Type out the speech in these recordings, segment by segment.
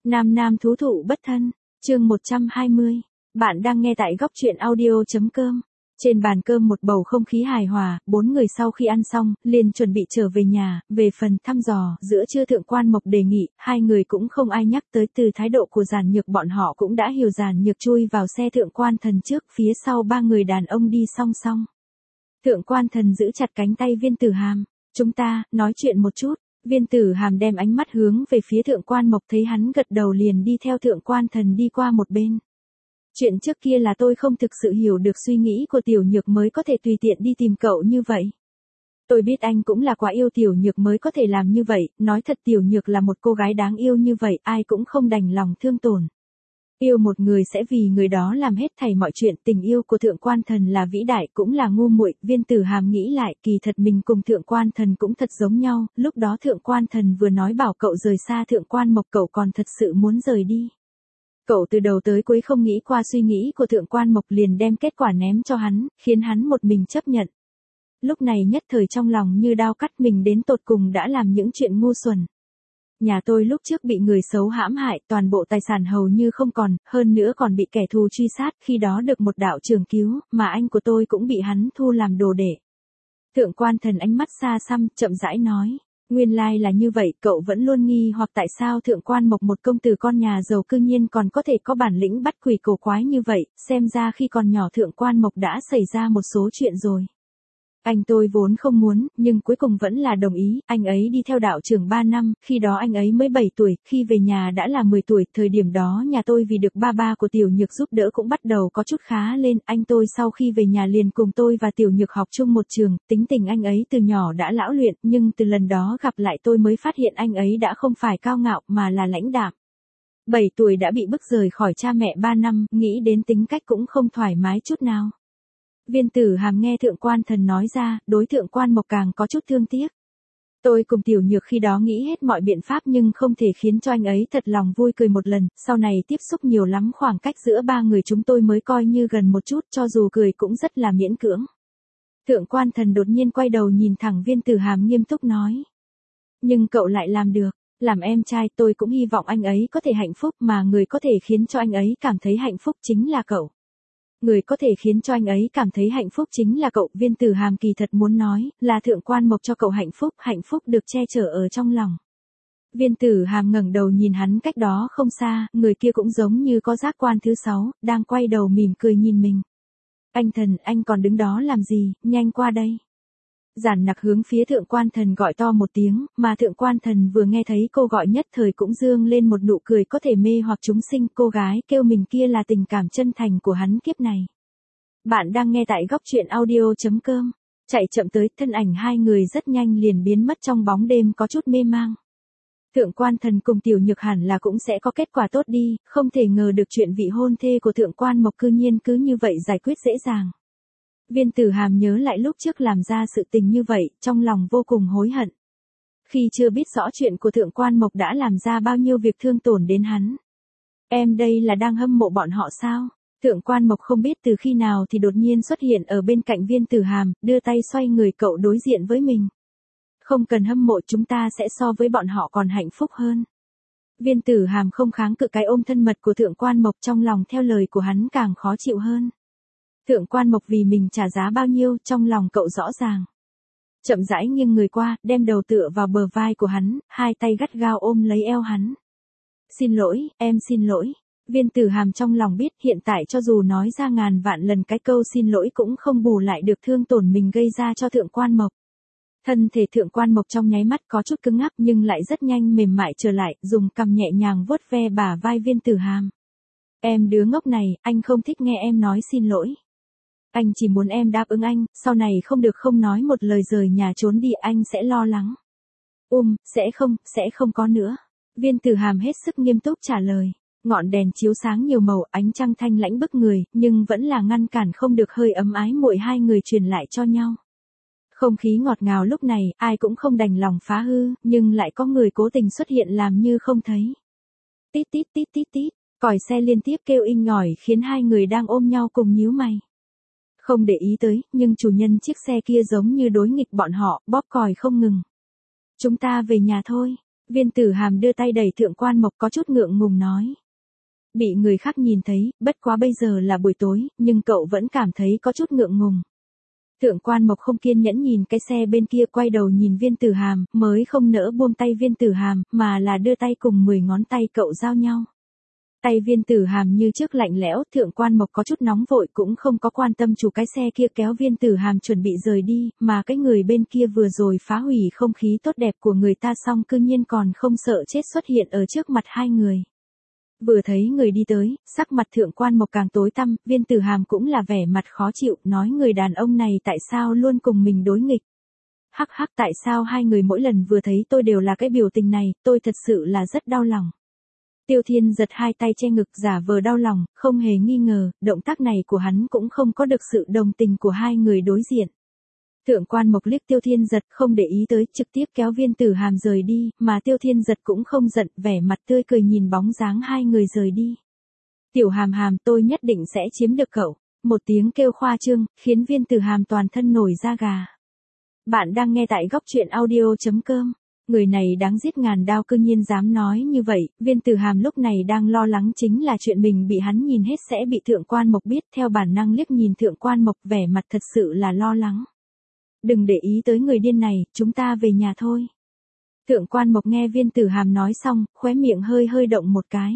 Nam nam thú thụ bất thân, chương 120. Bạn đang nghe tại góc truyện audio.com. Trên bàn cơm một bầu không khí hài hòa, bốn người sau khi ăn xong, liền chuẩn bị trở về nhà. Về phần thăm dò, giữa trưa Thượng Quan Mộc đề nghị, hai người cũng không ai nhắc tới. Từ thái độ của Giản Nhược bọn họ cũng đã hiểu Giản Nhược chui vào xe Thượng Quan Thần trước, phía sau ba người đàn ông đi song song. Thượng Quan Thần giữ chặt cánh tay Viên Tử Hàm. Chúng ta, nói chuyện một chút. Viên Tử Hàm đem ánh mắt hướng về phía Thượng Quan Mộc, thấy hắn gật đầu liền đi theo Thượng Quan Thần đi qua một bên. Chuyện trước kia là tôi không thực sự hiểu được suy nghĩ của Tiểu Nhược mới có thể tùy tiện đi tìm cậu như vậy. Tôi biết anh cũng là quá yêu Tiểu Nhược mới có thể làm như vậy, nói thật Tiểu Nhược là một cô gái đáng yêu như vậy, ai cũng không đành lòng thương tổn. Yêu một người sẽ vì người đó làm hết thảy mọi chuyện, tình yêu của Thượng Quan Thần là vĩ đại cũng là ngu muội. Viên Tử Hàm nghĩ lại, kỳ thật mình cùng Thượng Quan Thần cũng thật giống nhau, lúc đó Thượng Quan Thần vừa nói bảo cậu rời xa Thượng Quan Mộc, cậu còn thật sự muốn rời đi. Cậu từ đầu tới cuối không nghĩ qua suy nghĩ của Thượng Quan Mộc, liền đem kết quả ném cho hắn, khiến hắn một mình chấp nhận. Lúc này nhất thời trong lòng như đao cắt, mình đến tột cùng đã làm những chuyện ngu xuẩn. Nhà tôi lúc trước bị người xấu hãm hại, toàn bộ tài sản hầu như không còn, hơn nữa còn bị kẻ thù truy sát, khi đó được một đạo trưởng cứu, mà anh của tôi cũng bị hắn thu làm đồ đệ. Thượng Quan Thần ánh mắt xa xăm, chậm rãi nói. Nguyên lai là như vậy, cậu vẫn luôn nghi hoặc tại sao Thượng Quan Mộc, một công tử con nhà giàu cư nhiên còn có thể có bản lĩnh bắt quỷ cổ quái như vậy, xem ra khi còn nhỏ Thượng Quan Mộc đã xảy ra một số chuyện rồi. Anh tôi vốn không muốn, nhưng cuối cùng vẫn là đồng ý, anh ấy đi theo đạo trưởng 3 năm, khi đó anh ấy mới 7 tuổi, khi về nhà đã là 10 tuổi, thời điểm đó nhà tôi vì được ba của Tiểu Nhược giúp đỡ cũng bắt đầu có chút khá lên, anh tôi sau khi về nhà liền cùng tôi và Tiểu Nhược học chung một trường, tính tình anh ấy từ nhỏ đã lão luyện, nhưng từ lần đó gặp lại tôi mới phát hiện anh ấy đã không phải cao ngạo mà là lãnh đạm. 7 tuổi đã bị bức rời khỏi cha mẹ 3 năm, nghĩ đến tính cách cũng không thoải mái chút nào. Viên Tử Hàm nghe Thượng Quan Thần nói ra, đối Thượng Quan Mộc càng có chút thương tiếc. Tôi cùng Tiểu Nhược khi đó nghĩ hết mọi biện pháp nhưng không thể khiến cho anh ấy thật lòng vui cười một lần, sau này tiếp xúc nhiều lắm, khoảng cách giữa ba người chúng tôi mới coi như gần một chút, cho dù cười cũng rất là miễn cưỡng. Thượng Quan Thần đột nhiên quay đầu nhìn thẳng Viên Tử Hàm, nghiêm túc nói. Nhưng cậu lại làm được, làm em trai tôi cũng hy vọng anh ấy có thể hạnh phúc, mà người có thể khiến cho anh ấy cảm thấy hạnh phúc chính là cậu. Người có thể khiến cho anh ấy cảm thấy hạnh phúc chính là cậu. Viên Tử Hàm kỳ thật muốn nói, là Thượng Quan Mộc cho cậu hạnh phúc được che chở ở trong lòng. Viên Tử Hàm ngẩng đầu nhìn hắn cách đó không xa, người kia cũng giống như có giác quan thứ 6, đang quay đầu mỉm cười nhìn mình. Anh Thần, anh còn đứng đó làm gì, nhanh qua đây. Giản Nặc hướng phía Thượng Quan Thần gọi to một tiếng, mà Thượng Quan Thần vừa nghe thấy cô gọi nhất thời cũng dương lên một nụ cười có thể mê hoặc chúng sinh, cô gái kêu mình kia là tình cảm chân thành của hắn kiếp này. Bạn đang nghe tại góc truyện audio.com. Chạy chậm tới, thân ảnh hai người rất nhanh liền biến mất trong bóng đêm có chút mê mang. Thượng Quan Thần cùng Tiểu Nhược hẳn là cũng sẽ có kết quả tốt đi, không thể ngờ được chuyện vị hôn thê của Thượng Quan Mộc cư nhiên cứ như vậy giải quyết dễ dàng. Viên Tử Hàm nhớ lại lúc trước làm ra sự tình như vậy, trong lòng vô cùng hối hận. Khi chưa biết rõ chuyện của Thượng Quan Mộc đã làm ra bao nhiêu việc thương tổn đến hắn. Em đây là đang hâm mộ bọn họ sao? Thượng Quan Mộc không biết từ khi nào thì đột nhiên xuất hiện ở bên cạnh Viên Tử Hàm, đưa tay xoay người cậu đối diện với mình. Không cần hâm mộ, chúng ta sẽ so với bọn họ còn hạnh phúc hơn. Viên Tử Hàm không kháng cự cái ôm thân mật của Thượng Quan Mộc, trong lòng theo lời của hắn càng khó chịu hơn. Thượng Quan Mộc vì mình trả giá bao nhiêu, trong lòng cậu rõ ràng. Chậm rãi nghiêng người qua, đem đầu tựa vào bờ vai của hắn, hai tay gắt gao ôm lấy eo hắn. Xin lỗi, em xin lỗi. Viên Tử Hàm trong lòng biết hiện tại cho dù nói ra ngàn vạn lần cái câu xin lỗi cũng không bù lại được thương tổn mình gây ra cho Thượng Quan Mộc. Thân thể Thượng Quan Mộc trong nháy mắt có chút cứng ngắc nhưng lại rất nhanh mềm mại trở lại, dùng cằm nhẹ nhàng vuốt ve bả vai Viên Tử Hàm. Em đứa ngốc này, anh không thích nghe em nói xin lỗi. Anh chỉ muốn em đáp ứng anh, sau này không được không nói một lời rời nhà trốn đi, anh sẽ lo lắng. Sẽ không có nữa. Viên Tử Hàm hết sức nghiêm túc trả lời. Ngọn đèn chiếu sáng nhiều màu, ánh trăng thanh lãnh bức người, nhưng vẫn là ngăn cản không được hơi ấm ái muội hai người truyền lại cho nhau. Không khí ngọt ngào lúc này, ai cũng không đành lòng phá hư, nhưng lại có người cố tình xuất hiện làm như không thấy. Tít tít tít tít tít, còi xe liên tiếp kêu inh ỏi khiến hai người đang ôm nhau cùng nhíu mày. Không để ý tới, nhưng chủ nhân chiếc xe kia giống như đối nghịch bọn họ, bóp còi không ngừng. Chúng ta về nhà thôi. Viên Tử Hàm đưa tay đẩy Thượng Quan Mộc có chút ngượng ngùng nói. Bị người khác nhìn thấy, bất quá bây giờ là buổi tối, nhưng cậu vẫn cảm thấy có chút ngượng ngùng. Thượng Quan Mộc không kiên nhẫn nhìn cái xe bên kia, quay đầu nhìn Viên Tử Hàm, mới không nỡ buông tay Viên Tử Hàm, mà là đưa tay cùng 10 ngón tay cậu giao nhau. Tay Viên Tử Hàm như trước lạnh lẽo, Thượng Quan Mộc có chút nóng vội cũng không có quan tâm chủ cái xe kia kéo Viên Tử Hàm chuẩn bị rời đi, mà cái người bên kia vừa rồi phá hủy không khí tốt đẹp của người ta xong cư nhiên còn không sợ chết xuất hiện ở trước mặt hai người. Vừa thấy người đi tới, sắc mặt Thượng Quan Mộc càng tối tăm, Viên Tử Hàm cũng là vẻ mặt khó chịu, nói người đàn ông này tại sao luôn cùng mình đối nghịch. Hắc hắc, tại sao hai người mỗi lần vừa thấy tôi đều là cái biểu tình này, tôi thật sự là rất đau lòng. Tiêu Thiên giật hai tay che ngực giả vờ đau lòng, không hề nghi ngờ, động tác này của hắn cũng không có được sự đồng tình của hai người đối diện. Thượng Quan Mộc liếc Tiêu Thiên giật không để ý tới, trực tiếp kéo Viên Tử Hàm rời đi, mà Tiêu Thiên giật cũng không giận, vẻ mặt tươi cười nhìn bóng dáng hai người rời đi. Tiểu Hàm Hàm, tôi nhất định sẽ chiếm được cậu. Một tiếng kêu khoa trương, khiến Viên Tử Hàm toàn thân nổi da gà. Bạn đang nghe tại góc truyện audio.com. Người này đáng giết ngàn đao, cư nhiên dám nói như vậy. Viên Tử Hàm lúc này đang lo lắng chính là chuyện mình bị hắn nhìn hết sẽ bị Thượng Quan Mộc biết, theo bản năng liếc nhìn Thượng Quan Mộc, vẻ mặt thật sự là lo lắng. Đừng để ý tới người điên này, chúng ta về nhà thôi. Thượng Quan Mộc nghe Viên Tử Hàm nói xong, khóe miệng hơi hơi động một cái.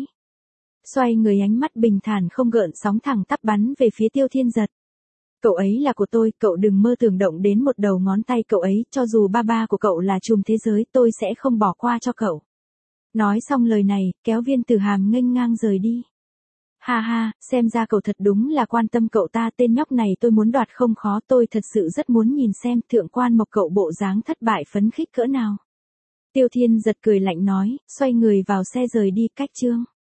Xoay người, ánh mắt bình thản không gợn sóng thẳng tắp bắn về phía Tiêu Thiên giật. Cậu ấy là của tôi, cậu đừng mơ tưởng động đến một đầu ngón tay cậu ấy, cho dù ba ba của cậu là trùm thế giới, tôi sẽ không bỏ qua cho cậu. Nói xong lời này, kéo Viên Tử Hàm nghênh ngang rời đi. Ha ha, xem ra cậu thật đúng là quan tâm cậu ta, tên nhóc này tôi muốn đoạt không khó, tôi thật sự rất muốn nhìn xem Thượng Quan Mộc cậu bộ dáng thất bại phấn khích cỡ nào. Tiêu Thiên giật cười lạnh nói, xoay người vào xe rời đi. Cách chương